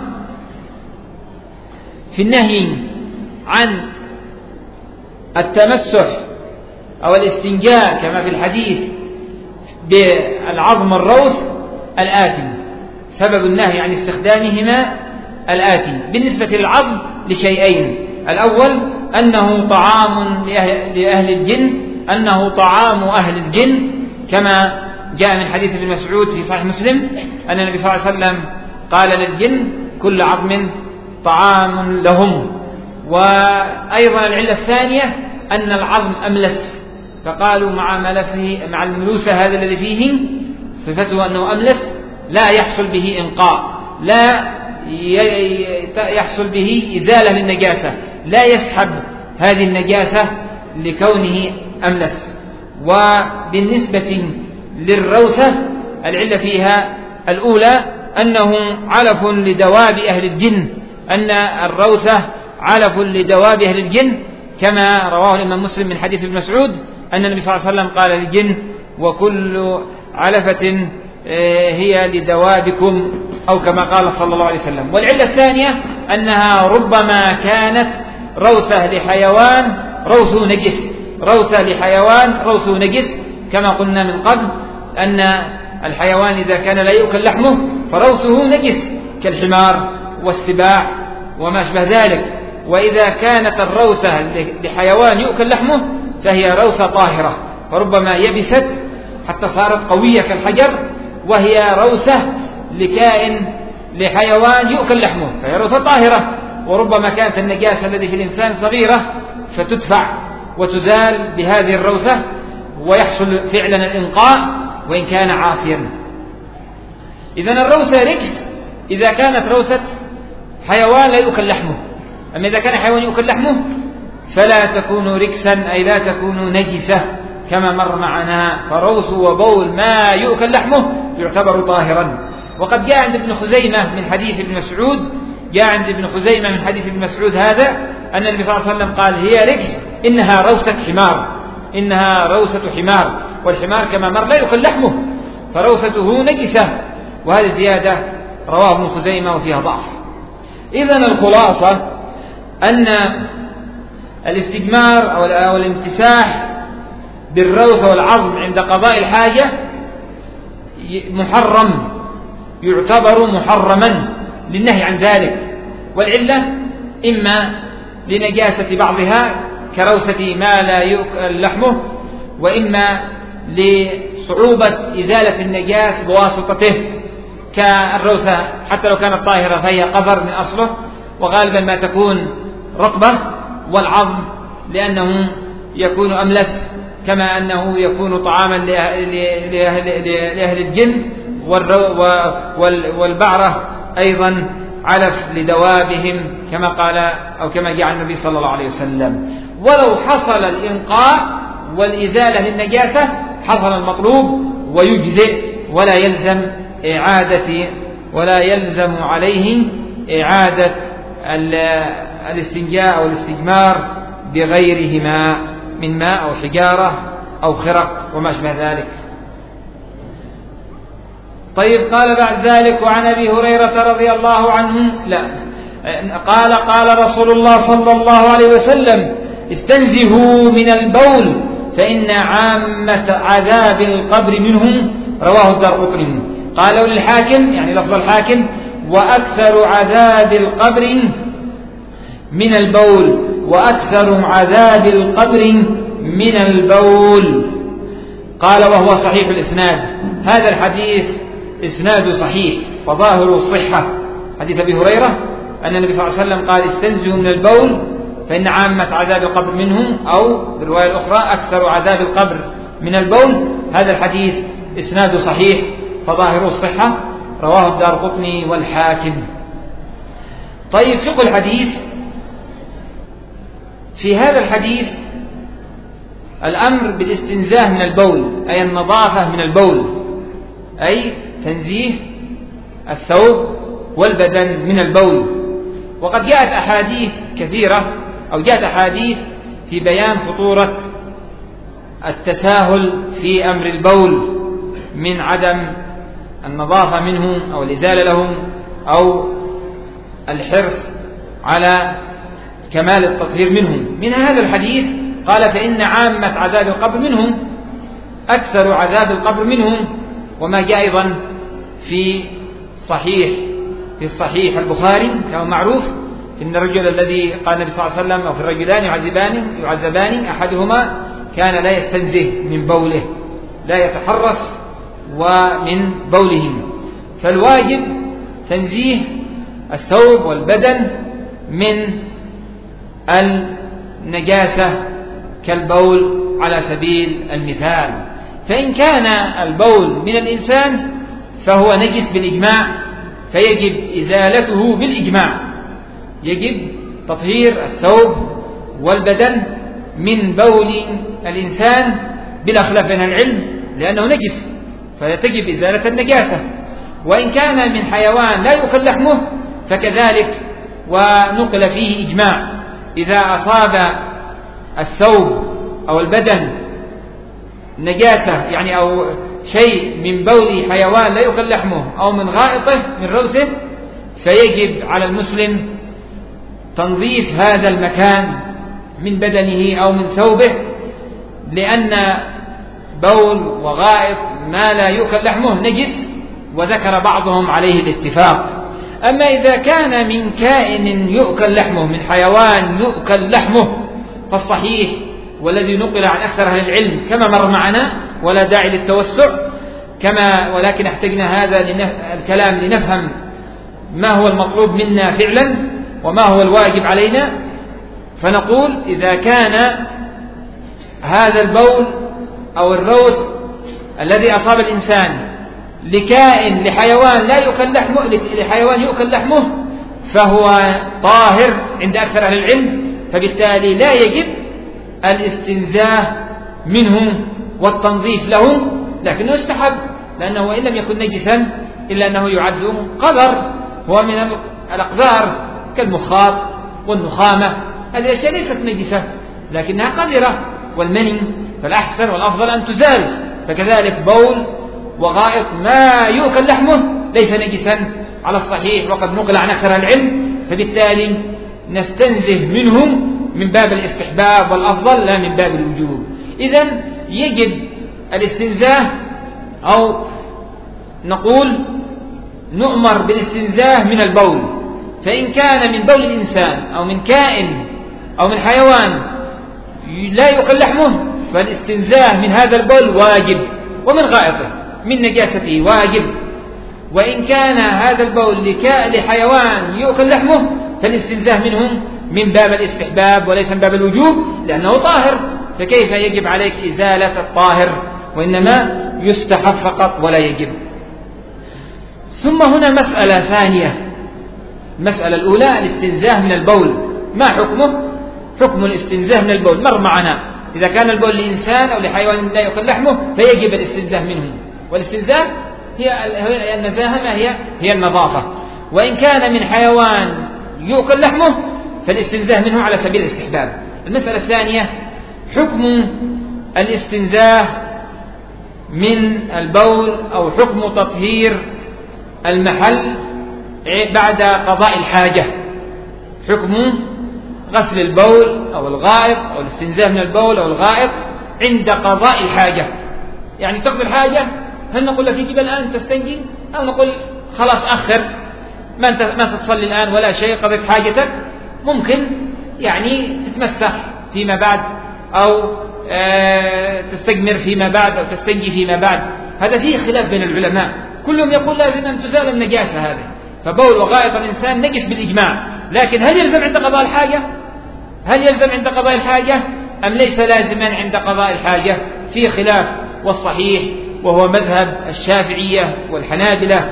في النهي عن التمسح أو الاستنجاء كما في الحديث بالعظم الروث الآتي، سبب النهي عن استخدامهما الآتي. بالنسبة للعظم لشيئين: الأول أنه طعام لأهل الجن، أنه طعام أهل الجن، كما جاء من حديث ابن مسعود في صحيح مسلم أن النبي صلى الله عليه وسلم قال للجن كل عظم طعام لهم. وأيضا العلة الثانية أن العظم أملس، فقالوا مع الملوسة هذا الذي فيه صفته أنه أملس لا يحصل به إنقاء، لا يحصل به إزالة للنجاسة، لا يسحب هذه النجاسة لكونه أملس. وبالنسبة للروثة العلة فيها الأولى أنه علف لدواب أهل الجن، أن الروثة علف لدواب أهل الجن، كما رواه الإمام مسلم من حديث ابن مسعود أن النبي صلى الله عليه وسلم قال للجن وكل علفة هي لدوابكم، أو كما قال صلى الله عليه وسلم. والعلة الثانية أنها ربما كانت روثة لحيوان روثه نجس، كما قلنا من قبل أن الحيوان إذا كان لا يؤكل لحمه فروثه نجس، كالحمار والسباع وما أشبه ذلك. وإذا كانت الروثة لحيوان يؤكل لحمه فهي روثة طاهرة، فربما يبست حتى صارت قوية كالحجر وهي روثة لحيوان يؤكل لحمه، فهي روثة طاهرة. وربما كانت النجاسة التي في الإنسان صغيرة فتدفع وتزال بهذه الروثة ويحصل فعلا الإنقاء وإن كان عاصيا. إذن الروثة رجس إذا كانت روثة حيوان لا يؤكل لحمه، أما إذا كان حيوان يؤكل لحمه فلا تكون رجسا، أي لا تكون نجسة كما مر معنا. فروث وبول ما يؤكل لحمه يعتبر طاهرا. وقد جاء عند ابن خزيمة من حديث ابن مسعود، هذا أن النبي صلى الله عليه وسلم قال هي رجس إنها روثة حمار، والحمار كما مر لا يؤكل لحمه فروثته نجسة. وهذه زيادة رواه ابن خزيمة وفيها ضعف. إذن الخلاصة أن الاستجمار أو الامتساح بالروث والعظم عند قضاء الحاجة محرم، يعتبر محرما للنهي عن ذلك، والعلة إما لنجاسة بعضها كروثة ما لا يؤكل لحمه، وإما لصعوبة إزالة النجاس بواسطته كالروثة حتى لو كانت طاهرة فهي قذر من أصله، وغالبا ما تكون رطبة، والعظم لأنه يكون أملس كما أنه يكون طعاما لأهل الجن، والبعرة أيضا علف لدوابهم كما قال أو كما جاء النبي صلى الله عليه وسلم. ولو حصل الإنقاء والإزالة للنجاسة حصل المطلوب ويجزئ، ولا يلزم عليه إعادة الاستنجاء أو الاستجمار بغيرهما من ماء أو حجارة أو خرق وما أشبه ذلك. طيب، قال بعد ذلك: وعن أبي هريرة رضي الله عنه قال رسول الله صلى الله عليه وسلم: استنزهوا من البول فإن عامة عذاب القبر منهم. رواه الدارقطني. قالوا للحاكم، يعني لفظ الحاكم: وأكثر عذاب القبر من البول، وأكثر عذاب القبر من البول. قال: وهو صحيح الإسناد. هذا الحديث إسناد صحيح وظاهر الصحة. حديث أبي هريرة أن النبي صلى الله عليه وسلم قال: استنزهوا من البول فإن عامة عذاب القبر منهم، أو بالرواية الأخرى: أكثر عذاب القبر من البول. هذا الحديث إسناد صحيح فظاهر الصحة، رواه الدارقطني والحاكم. طيب، فقه الحديث. في هذا الحديث الأمر بالاستنزاه من البول، أي النظافة من البول، أي تنزيه الثوب والبدن من البول. وقد جاءت أحاديث كثيرة، أو جاءت أحاديث في بيان خطورة التساهل في أمر البول من عدم النظافة منه أو الإزالة له، أو الحرص على كمال التطهير منهم. من هذا الحديث قال: فإن عامة عذاب القبر منهم، أكثر عذاب القبر منهم. وما جاء أيضا في الصحيح البخاري كما معروف إن الرجل الذي قال النبي صلى الله عليه وسلم: أو في الرجلان يعذبان أحدهما كان لا يستنزه من بوله، لا يتحرص ومن بولهم. فالواجب تنزيه الثوب والبدن من النجاسة كالبول على سبيل المثال. فإن كان البول من الإنسان فهو نجس بالإجماع، فيجب إزالته بالإجماع، يجب تطهير الثوب والبدن من بول الإنسان بلا خلاف بين العلم، لأنه نجس فتجب إزالة النجاسة. وإن كان من حيوان لا يؤكل لحمه فكذلك، ونقل فيه إجماع: إذا أصاب الثوب أو البدن نجاسة، يعني أو شيء من بول حيوان لا يؤكل لحمه أو من غائطه من روثه، فيجب على المسلم تنظيف هذا المكان من بدنه أو من ثوبه، لأن بول وغائط ما لا يؤكل لحمه نجس، وذكر بعضهم عليه الاتفاق. أما إذا كان من كائن يؤكل لحمه، من حيوان يؤكل لحمه، فالصحيح والذي نقل عن أكثر أهل العلم كما مر معنا، ولا داعي للتوسع ولكن احتجنا هذا الكلام لنفهم ما هو المطلوب منا فعلا وما هو الواجب علينا. فنقول إذا كان هذا البول أو الروث الذي أصاب الإنسان لكائن لحيوان لا يؤكل لحمه، لحيوان يؤكل لحمه، فهو طاهر عند أكثر أهل العلم، فبالتالي لا يجب الاستنزاه منه والتنظيف له، لكنه يستحب، لأنه وإن لم يكن نجسا إلا أنه يعد قذر، هو من الأقذار كالمخاط والنخامة، هذه الأشياء ليست نجسة لكنها قذرة، والمني فالأحسن والأفضل أن تزال. فكذلك بول وغائط ما يؤكل لحمه ليس نجسا على الصحيح وقد نقل عن أكثر العلم، فبالتالي نستنزه منهم من باب الاستحباب والأفضل لا من باب الوجوب. إذن يجب الاستنزاه، أو نقول نؤمر بالاستنزاه من البول، فإن كان من بول الإنسان أو من كائن أو من حيوان لا يؤكل لحمه فالاستنزاه من هذا البول واجب، ومن غائطه من نجاسته واجب. وإن كان هذا البول لحيوان يؤكل لحمه فالاستنزاه منه من باب الاستحباب وليس من باب الوجوب، لأنه طاهر، فكيف يجب عليك إزالة الطاهر، وإنما يستحب فقط ولا يجب. ثم هنا مسألة ثانية، المسألة الأولى الاستنزاه من البول، ما حكمه؟ حكم الاستنزاه من البول مر معنا، إذا كان البول لإنسان أو لحيوان لا يؤكل لحمه فيجب الاستنزاه منه، والاستنزاه هي النزاهة، ما هي النظافة. وإن كان من حيوان يؤكل لحمه فالاستنزاه منه على سبيل الاستحباب. المسألة الثانية حكم الاستنزاه من البول أو حكم تطهير المحل بعد قضاء الحاجة، حكم غسل البول أو الغائط أو الاستنزاه من البول أو الغائط عند قضاء الحاجة. يعني تقضي الحاجة، هل نقول لك يجب الآن تستنجي، أو نقول خلاص أخر، ما تتصلي الآن ولا شيء، قضيت حاجتك، ممكن يعني تتمسح فيما بعد أو تستجمر فيما بعد أو تستنجي فيما بعد. هذا فيه خلاف بين العلماء، كلهم يقول لازم أن تزال النجاسة هذه، فبول وغائط الإنسان نجس بالإجماع، لكن هل يلزم عند قضاء الحاجة؟ هل يلزم عند قضاء الحاجة أم ليس لازما عند قضاء الحاجة؟ فيه خلاف، والصحيح وهو مذهب الشافعية والحنابلة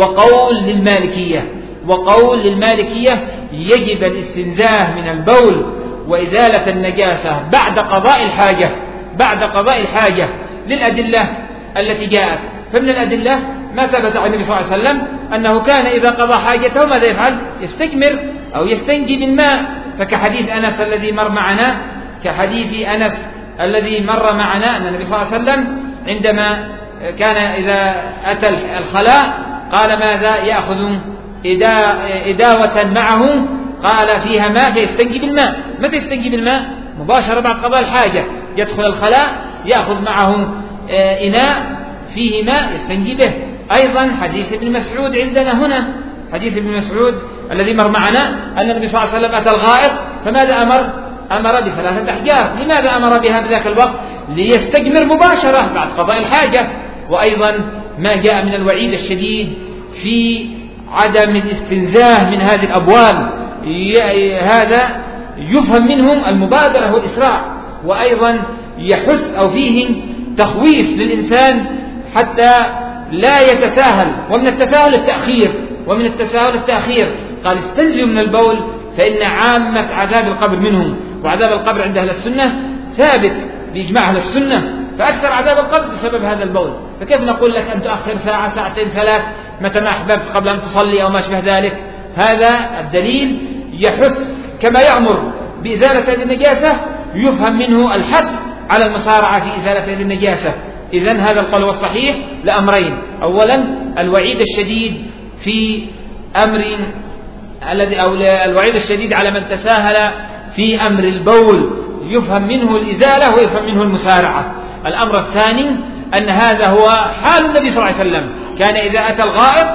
وقول للمالكية يجب الاستنزاه من البول وإزالة النجاسة بعد قضاء الحاجة للأدلة التي جاءت. فمن الأدلة ما ثبت عن النبي صلى الله عليه وسلم أنه كان إذا قضى حاجته ماذا يفعل؟ يستجمر أو يستنجي بالماء، فكحديث أنس الذي مر معنا أن النبي صلى الله عليه وسلم عندما كان إذا أتى الخلاء قال ماذا؟ يأخذ إداوة معه قال فيها ماء فيستنجي بالماء. متى يستنجي بالماء؟ مباشرة بعد قضاء الحاجة، يدخل الخلاء يأخذ معه إناء فيه ماء يستنجي به. أيضا حديث ابن مسعود عندنا هنا، حديث ابن مسعود الذي مر معنا أن النبي صلى الله عليه وسلم أتى الغائط، فماذا أمر ب3 أحجار. لماذا أمر بها بذاك الوقت؟ ليستجمر مباشرة بعد قضاء الحاجة. وأيضا ما جاء من الوعيد الشديد في عدم الاستنزاه من هذه الأبوال، هذا يفهم منهم المبادرة والإسراع، وأيضا يحث أو فيه تخويف للإنسان حتى لا يتساهل، ومن التساهل التأخير قال استنزلوا من البول فإن عامة عذاب القبر منهم، وعذاب القبر عند أهل السنة ثابت بإجماع أهل السنة، فأكثر عذاب القبر بسبب هذا البول. فكيف نقول لك أن تؤخر ساعة ساعتين 3 متى ما أحببت قبل أن تصلي أو ما شبه ذلك؟ هذا الدليل يحث كما يأمر بإزالة هذه النجاسة، يفهم منه الحث على المسارعة في إزالة هذه النجاسة. إذن هذا القول والصحيح لأمرين: أولا الوعيد الشديد في أمر الوعيد الشديد على من تساهل في أمر البول، يفهم منه الإزالة ويفهم منه المسارعة. الأمر الثاني أن هذا هو حال النبي صلى الله عليه وسلم، كان إذا أتى الغائط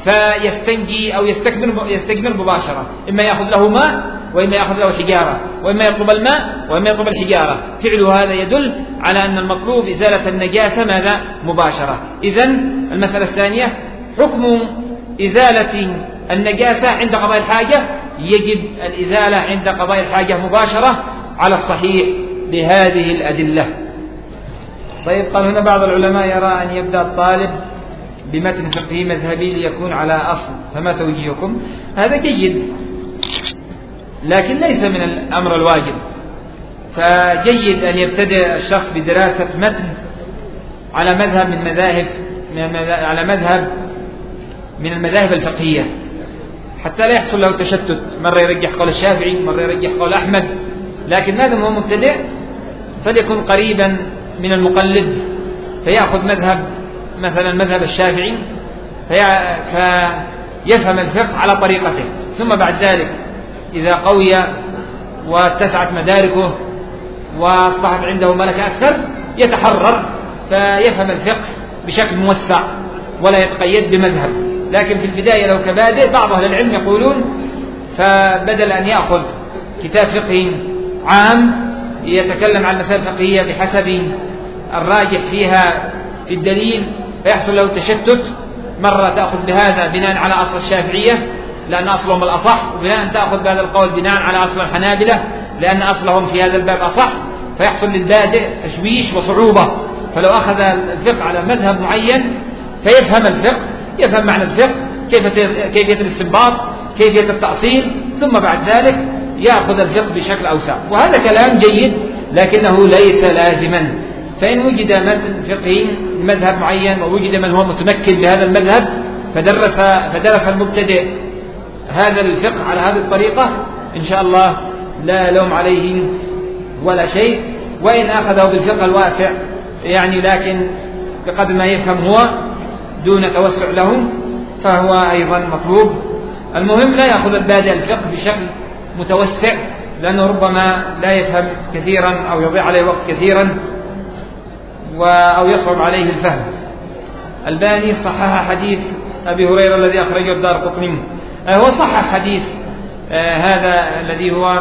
فيستنجي أو يستجمر مباشرة، إما يأخذ له ماء وإما يأخذ له حجارة، وإما يطلب الماء وإما يطلب الحجارة. فعل هذا يدل على أن المطلوب إزالة النجاسة ماذا؟ مباشرة. إذن المسألة الثانية حكم إزالة النجاسة عند قضاء الحاجة، يجب الإزالة عند قضاء الحاجة مباشرة على الصحيح بهذه الأدلة. طيب، قال هنا بعض العلماء يرى أن يبدأ الطالب بمتن فقهي مذهبي ليكون على أصل، فما توجيهكم؟ هذا جيد لكن ليس من الأمر الواجب، فجيد أن يبتدئ الشخص بدراسة متن على مذهب من المذاهب الفقهية حتى لا يحصل له تشتت، مرة يرجح قول الشافعي مرة يرجح قول أحمد. لكن ماذا هو مبتدئ فليكن قريبا من المقلد، فيأخذ مثلا مذهب الشافعي فيفهم الفقه على طريقته، ثم بعد ذلك إذا قوي واتسعت مداركه وأصبحت عنده ملكة أكثر يتحرر فيفهم الفقه بشكل موسع ولا يتقيد بمذهب. لكن في البداية لو كبادئ، بعض أهل العلم يقولون فبدل أن يأخذ كتاب فقهي عام يتكلم عن المسائل الفقهية بحسب الراجح فيها في الدليل فيحصل له تشتت، مرة تأخذ بهذا بناء على أصل الشافعية لأن أصلهم الأصح، وبناء تأخذ بهذا القول بناء على أصل الحنابلة لأن أصلهم في هذا الباب أصح، فيحصل للبادئ تشويش وصعوبة. فلو أخذ الفقه على مذهب معين فيفهم الفقه، يفهم معنى الفقه، كيفية الاستنباط، كيفية التأصيل، ثم بعد ذلك يأخذ الفقه بشكل أوسع. وهذا كلام جيد لكنه ليس لازما. فإن وجد متن فقهي مذهب معين ووجد من هو متمكن بهذا المذهب فدرس المبتدئ هذا الفقه على هذه الطريقة، إن شاء الله لا لوم عليه ولا شيء. وإن أخذه بالفقه الواسع لكن بقدر ما يفهم هو دون توسع له فهو أيضا مطلوب. المهم لا يأخذ البادئ الفقه بشكل متوسع لأنه ربما لا يفهم كثيرا أو يضيع عليه وقت كثيرا أو يصعب عليه الفهم. الباني صحح حديث أبي هريرة الذي أخرجه الدارقطني، هو صحح حديث هذا الذي هو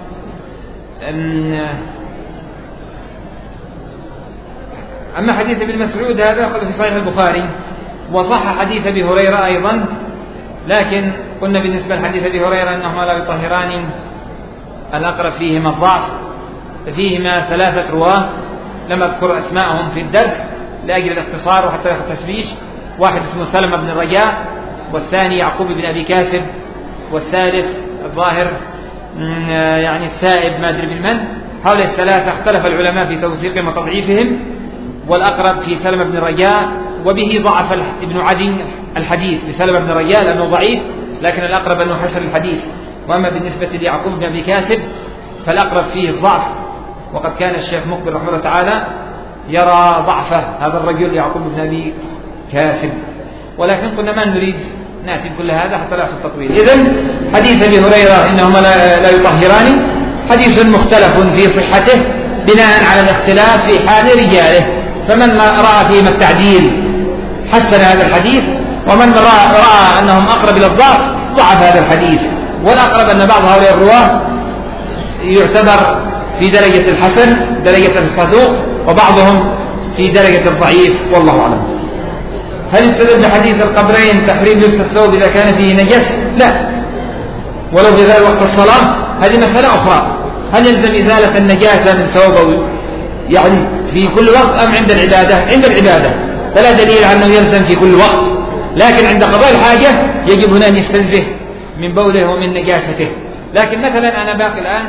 أما حديث ابن مسعود هذا أخذ في صحيح البخاري، وصح حديث أبي هريرة أيضا. لكن قلنا بالنسبة لحديث أبي هريرة أنهما لا يطهران، الأقرب فيهما الضعف، ففيهما 3 رواه لم أذكر أسماءهم في الدرس لأجل الاختصار وحتى لا التشويش. واحد اسمه سلمة بن الرجاء، والثاني يعقوب بن أبي كاسب، والثالث الظاهر السائب ما أدري بالمن. هؤلاء ال3 اختلف العلماء في توثيقهم وتضعيفهم، والأقرب في سلمة بن الرجاء، وبه ضعف ابن عدي الحديث بسلمة بن الرجاء لأنه ضعيف، لكن الأقرب أنه حسن الحديث. وأما بالنسبة ليعقوب بن أبي كاسب فالأقرب فيه الضعف، وقد كان الشيخ مقبل رحمه الله تعالى يرى ضعفه هذا الرجل يعقوب بن أبي كاسب، ولكن قلنا ما نريد نأتي بكل هذا حتى لا يحصل تطويل. إذن حديث أبي هريرة إنهما لا يطهران حديث مختلف في صحته بناء على الاختلاف في حال رجاله، فمن رأى فيهما التعديل حسن هذا الحديث، ومن رأى أنهم أقرب إلى الضعف ضعف هذا الحديث. والأقرب أن بعض هؤلاء الرواه يعتبر في درجة الحسن درجة الصدوق، وبعضهم في درجة الضعيف، والله أعلم. هل يستدل بحديث القبرين تحريم لبس الثوب إذا كان فيه نجس؟ لا، ولو في غير وقت الصلاة هذه مسألة أخرى. هل يلزم إزالة النجاسة من ثوبه في كل وقت أم عند العبادة؟ عند العبادة فلا دليل على أنه يلزم في كل وقت، لكن عند قضاء الحاجة يجب هنا أن يستنزه من بوله ومن نجاسته. لكن مثلا أنا باقي الآن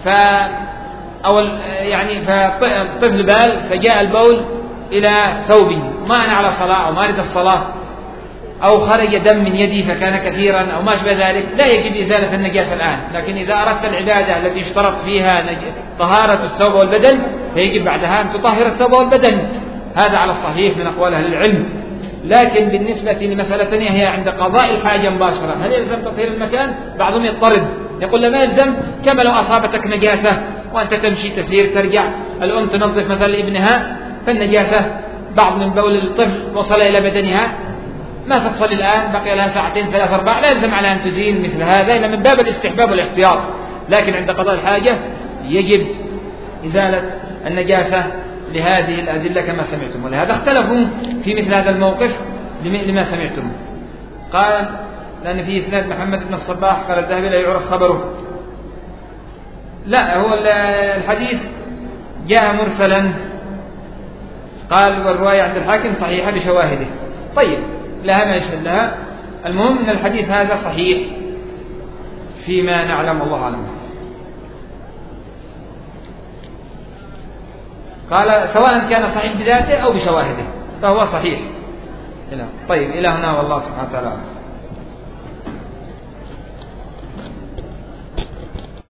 فطفل بال فجاء البول إلى ثوبي، ما أنا على صلاة أو ما أريد الصلاة، أو خرج دم من يدي فكان كثيرا أو ما شابه ذلك، لا يجب إزالة النجاسة الآن. لكن إذا أردت العبادة التي يشترط فيها طهارة الثوب والبدن فيجب بعدها أن تطهر الثوب والبدن، هذا على الصحيح من أقوال أهل العلم. لكن بالنسبة لمسألة ثانية هي عند قضاء الحاجة مباشرة، هل يلزم تطهير المكان؟ بعضهم يضطرد يقول لا ما يلزم، كما لو أصابتك نجاسة وأنت تمشي تسير ترجع، الأم تنظف مثلا لابنها فالنجاسة بعض من بول الطفل وصل إلى بدنها ما تتصل الآن بقي لها ساعتين 3 4 لا يلزم على أن تزيل مثل هذا إلا من باب الاستحباب والاحتياط، لكن عند قضاء الحاجة يجب إزالة النجاسة لهذه الأدلة كما سمعتم. ولهذا اختلفوا في مثل هذا الموقف لما سمعتم. قال لأن فيه إسناد محمد بن الصباح قال الذهبي لا يعرف خبره. لا، هو الحديث جاء مرسلا، قال والرواية عند الحاكم صحيحة بشواهده. طيب لها ما يشهد لها، المهم أن الحديث هذا صحيح فيما نعلم الله أعلم. قال سواء كان صحيح بذاته أو بشواهده فهو صحيح. طيب إلى هنا والله سبحانه وتعالى.